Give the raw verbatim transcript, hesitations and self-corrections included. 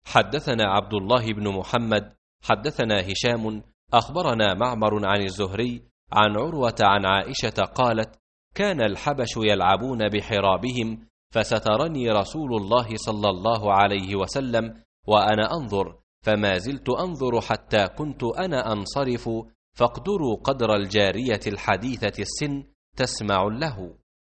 حدثنا عبد الله بن محمد حدثنا هشام أخبرنا معمر عن الزهري عن عروة عن عائشة قالت: كان الحبش يلعبون بحرابهم فسترني رسول الله صلى الله عليه وسلم وأنا أنظر، فما زلت أنظر حتى كنت أنا أنصرف، فاقدروا قدر الجارية الحديثة السن تسمع له.